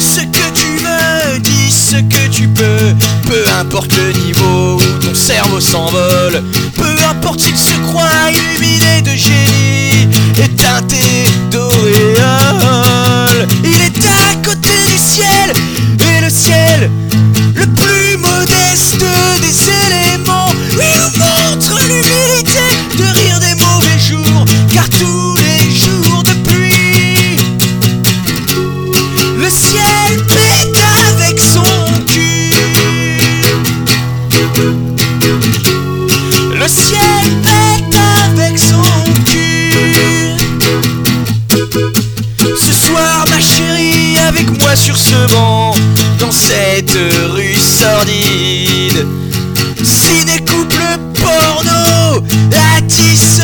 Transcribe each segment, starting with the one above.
ce que tu veux, dis ce que tu peux. Peu importe le niveau où ton cerveau s'envole, peu importe s'il se croit illuminé de génie et teinté d'auréole. Il est à côté du ciel, et le ciel, le plus modeste des éléments, il nous montre l'humilité de rire des mauvais jours, car tous les jours de pluie, le ciel pète avec son cul. Le ciel pète avec son cul. Ce soir ma chérie, avec moi sur ce banc, dans cette rue sordide, ciné couple porno à 10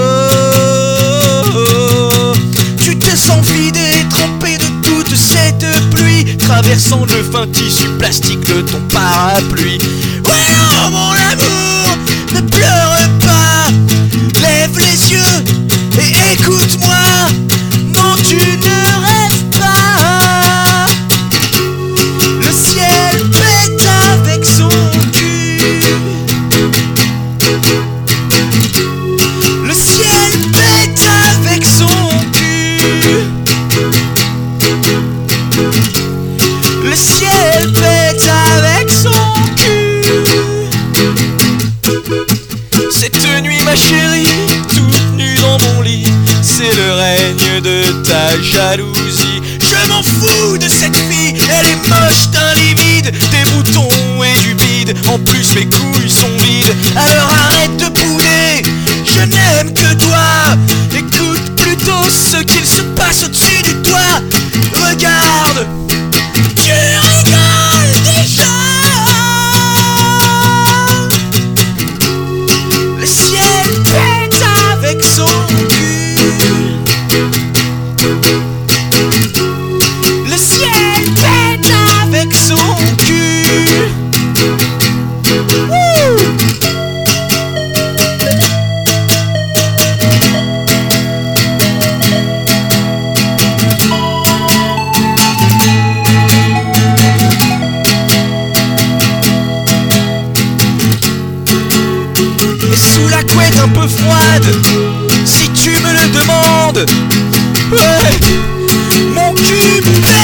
€. Tu te sens vide et trempé de toute cette pluie, traversant le fin tissu plastique de ton parapluie. Ouais non mon amour, ne pleure pas, lève les yeux et écoute-moi. Non tu ne rêves pas. Le ciel pète avec son cul. Le ciel pète avec son cul. Le ciel pète avec son cul. Cette nuit ma chérie, toute nue dans mon lit, c'est le règne de ta jalousie. Je m'en fous de cette fille, elle est moche d'un livide, des boutons et du bide, en plus mes couilles sont vides. Alors arrête de bouder, je n'aime que toi. Écoute plutôt ce qu'il se passe au-dessus du toit. Regarde, tu rigoles déjà. Le ciel pète avec son cul. Le ciel pète avec son cul. Wouh! Et sous la couette un peu froide, si tu me le demandes, ouais, mon cul